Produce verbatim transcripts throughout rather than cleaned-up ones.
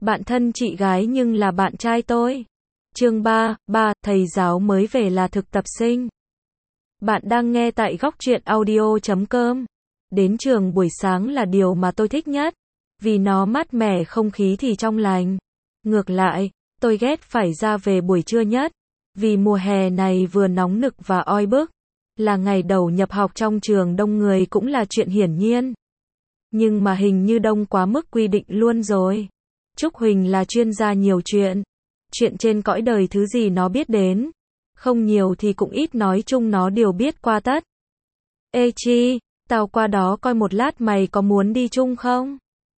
Bạn thân chị gái nhưng là bạn trai tôi. Chương ba, ba, thầy giáo mới về là thực tập sinh. Bạn đang nghe tại góc truyện audio chấm com. Đến trường buổi sáng là điều mà tôi thích nhất, vì nó mát mẻ, không khí thì trong lành. Ngược lại, tôi ghét phải ra về buổi trưa nhất, vì mùa hè này vừa nóng nực và oi bức. Là ngày đầu nhập học trong trường đông người cũng là chuyện hiển nhiên. Nhưng mà hình như đông quá mức quy định luôn rồi. Trúc Huỳnh là chuyên gia nhiều chuyện. Chuyện trên cõi đời thứ gì nó biết đến. Không nhiều thì cũng ít, nói chung nó đều biết qua tất. Ê Chi, tao qua đó coi một lát, mày có muốn đi chung không?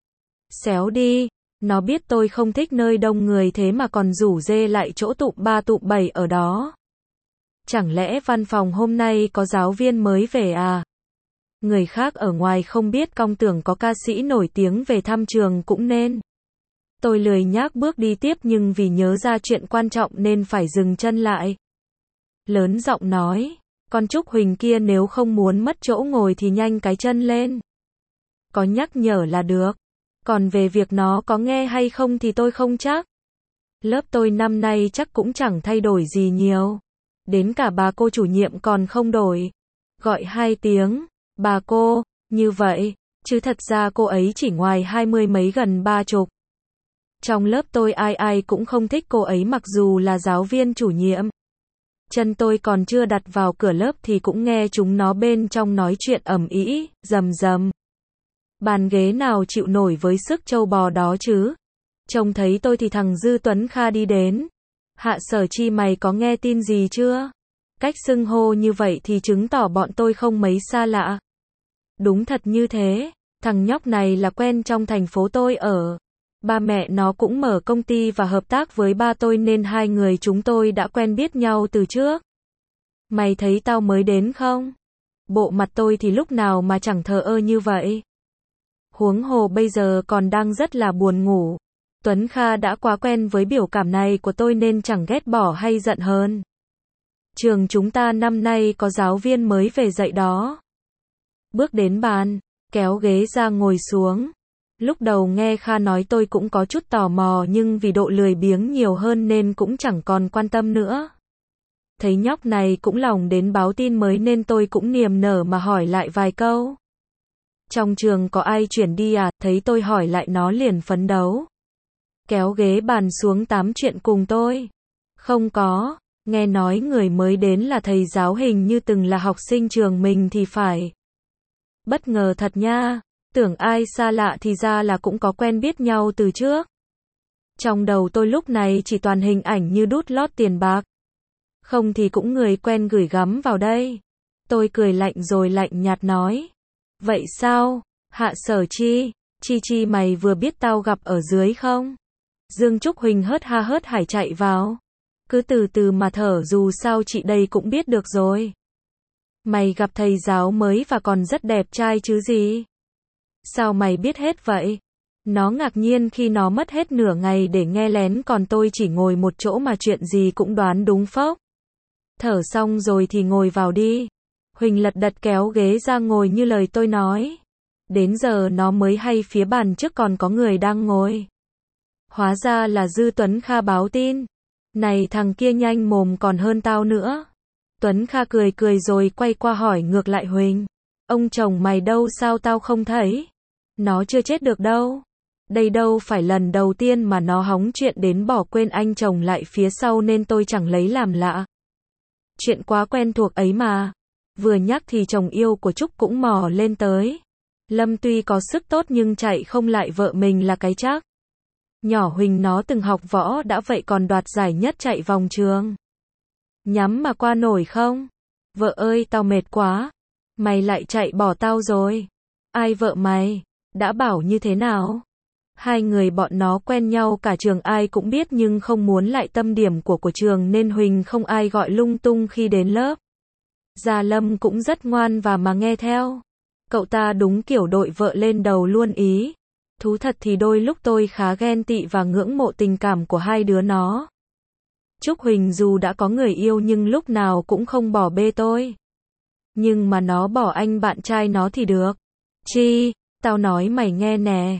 Xéo đi. Nó biết tôi không thích nơi đông người thế mà còn rủ dê lại chỗ tụm ba tụm bảy ở đó. Chẳng lẽ văn phòng hôm nay có giáo viên mới về à? Người khác ở ngoài không biết, cong tưởng có ca sĩ nổi tiếng về thăm trường cũng nên. Tôi lười nhác bước đi tiếp, nhưng vì nhớ ra chuyện quan trọng nên phải dừng chân lại. Lớn giọng nói, con Trúc Huỳnh kia nếu không muốn mất chỗ ngồi thì nhanh cái chân lên. Có nhắc nhở là được. Còn về việc nó có nghe hay không thì tôi không chắc. Lớp tôi năm nay chắc cũng chẳng thay đổi gì nhiều. Đến cả bà cô chủ nhiệm còn không đổi. Gọi hai tiếng, bà cô, như vậy, chứ thật ra cô ấy chỉ ngoài hai mươi mấy gần ba chục. Trong lớp tôi ai ai cũng không thích cô ấy mặc dù là giáo viên chủ nhiệm. Chân tôi còn chưa đặt vào cửa lớp thì cũng nghe chúng nó bên trong nói chuyện ầm ĩ, rầm rầm. Bàn ghế nào chịu nổi với sức trâu bò đó chứ. Trông thấy tôi thì thằng Dư Tuấn Kha đi đến. Hạ Sở Chi, mày có nghe tin gì chưa? Cách xưng hô như vậy thì chứng tỏ bọn tôi không mấy xa lạ. Đúng thật như thế, thằng nhóc này là quen trong thành phố tôi ở. Ba mẹ nó cũng mở công ty và hợp tác với ba tôi nên hai người chúng tôi đã quen biết nhau từ trước. Mày thấy tao mới đến không? Bộ mặt tôi thì lúc nào mà chẳng thờ ơ như vậy. Huống hồ bây giờ còn đang rất là buồn ngủ. Tuấn Kha đã quá quen với biểu cảm này của tôi nên chẳng ghét bỏ hay giận hờn. Trường chúng ta năm nay có giáo viên mới về dạy đó. Bước đến bàn, kéo ghế ra ngồi xuống. Lúc đầu nghe Kha nói tôi cũng có chút tò mò, nhưng vì độ lười biếng nhiều hơn nên cũng chẳng còn quan tâm nữa. Thấy nhóc này cũng lòng đến báo tin mới nên tôi cũng niềm nở mà hỏi lại vài câu. Trong trường có ai chuyển đi à? Thấy tôi hỏi lại nó liền phấn đấu. Kéo ghế bàn xuống tám chuyện cùng tôi. Không có, nghe nói người mới đến là thầy giáo, hình như từng là học sinh trường mình thì phải. Bất ngờ thật nha, tưởng ai xa lạ thì ra là cũng có quen biết nhau từ trước. Trong đầu tôi lúc này chỉ toàn hình ảnh như đút lót tiền bạc. Không thì cũng người quen gửi gắm vào đây. Tôi cười lạnh rồi lạnh nhạt nói. Vậy sao, Hạ Sở Chi, Chi Chi mày vừa biết tao gặp ở dưới không? Dương Trúc Huỳnh hớt ha hớt hải chạy vào. Cứ từ từ mà thở, dù sao chị đây cũng biết được rồi. Mày gặp thầy giáo mới và còn rất đẹp trai chứ gì? Sao mày biết hết vậy? Nó ngạc nhiên khi nó mất hết nửa ngày để nghe lén, còn tôi chỉ ngồi một chỗ mà chuyện gì cũng đoán đúng phốc. Thở xong rồi thì ngồi vào đi. Huỳnh lật đật kéo ghế ra ngồi như lời tôi nói. Đến giờ nó mới hay phía bàn trước còn có người đang ngồi. Hóa ra là Dư Tuấn Kha báo tin. Này thằng kia nhanh mồm còn hơn tao nữa. Tuấn Kha cười cười rồi quay qua hỏi ngược lại Huỳnh. Ông chồng mày đâu, sao tao không thấy? Nó chưa chết được đâu. Đây đâu phải lần đầu tiên mà nó hóng chuyện đến bỏ quên anh chồng lại phía sau nên tôi chẳng lấy làm lạ. Chuyện quá quen thuộc ấy mà. Vừa nhắc thì chồng yêu của Trúc cũng mò lên tới. Lâm tuy có sức tốt nhưng chạy không lại vợ mình là cái chắc. Nhỏ Huỳnh nó từng học võ đã vậy còn đoạt giải nhất chạy vòng trường. Nhắm mà qua nổi không? Vợ ơi tao mệt quá. Mày lại chạy bỏ tao rồi. Ai vợ mày? Đã bảo như thế nào? Hai người bọn nó quen nhau cả trường ai cũng biết nhưng không muốn lại tâm điểm của của trường nên Huỳnh không ai gọi lung tung khi đến lớp. Gia Lâm cũng rất ngoan và mà nghe theo. Cậu ta đúng kiểu đội vợ lên đầu luôn ý. Thú thật thì đôi lúc tôi khá ghen tị và ngưỡng mộ tình cảm của hai đứa nó. Trúc Huỳnh dù đã có người yêu nhưng lúc nào cũng không bỏ bê tôi. Nhưng mà nó bỏ anh bạn trai nó thì được. Chi, tao nói mày nghe nè.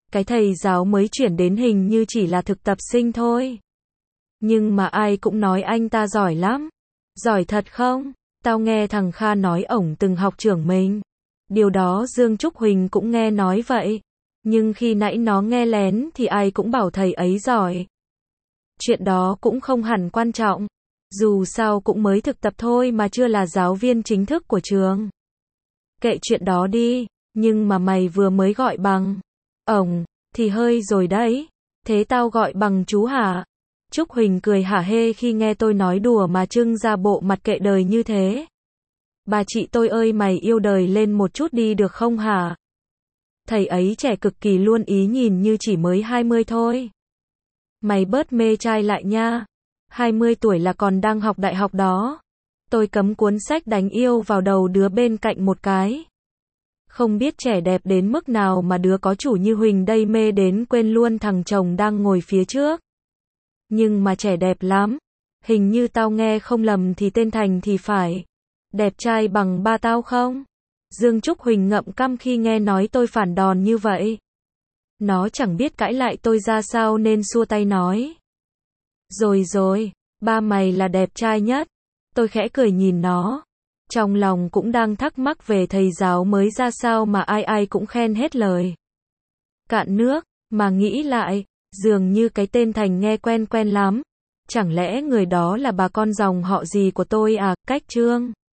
cái thầy giáo mới chuyển đến hình như chỉ là thực tập sinh thôi. Nhưng mà ai cũng nói anh ta giỏi lắm. Giỏi thật không? Tao nghe thằng Kha nói ổng từng học trưởng mình. Điều đó Dương Trúc Huỳnh cũng nghe nói vậy. Nhưng khi nãy nó nghe lén thì ai cũng bảo thầy ấy giỏi. Chuyện đó cũng không hẳn quan trọng. Dù sao cũng mới thực tập thôi mà chưa là giáo viên chính thức của trường. Kệ chuyện đó đi, nhưng mà mày vừa mới gọi bằng ổng, thì hơi rồi đấy. Thế tao gọi bằng chú hả? Trúc Huỳnh cười hả hê khi nghe tôi nói đùa mà trưng ra bộ mặt kệ đời như thế. Bà chị tôi ơi, mày yêu đời lên một chút đi được không hả? Thầy ấy trẻ cực kỳ luôn, ý nhìn như chỉ mới hai mươi thôi. Mày bớt mê trai lại nha. hai mươi tuổi là còn đang học đại học đó. Tôi cắm cuốn sách đánh yêu vào đầu đứa bên cạnh một cái. Không biết trẻ đẹp đến mức nào mà đứa có chủ như Huỳnh đây mê đến quên luôn thằng chồng đang ngồi phía trước. Nhưng mà trẻ đẹp lắm. Hình như tao nghe không lầm thì tên Thành thì phải. Đẹp trai bằng ba tao không? Dương Trúc Huỳnh ngậm căm khi nghe nói tôi phản đòn như vậy. Nó chẳng biết cãi lại tôi ra sao nên xua tay nói. Rồi rồi, ba mày là đẹp trai nhất. Tôi khẽ cười nhìn nó. Trong lòng cũng đang thắc mắc về thầy giáo mới ra sao mà ai ai cũng khen hết lời. Cạn nước, mà nghĩ lại, dường như cái tên Thành nghe quen quen lắm. Chẳng lẽ người đó là bà con dòng họ gì của tôi à? Cách Trương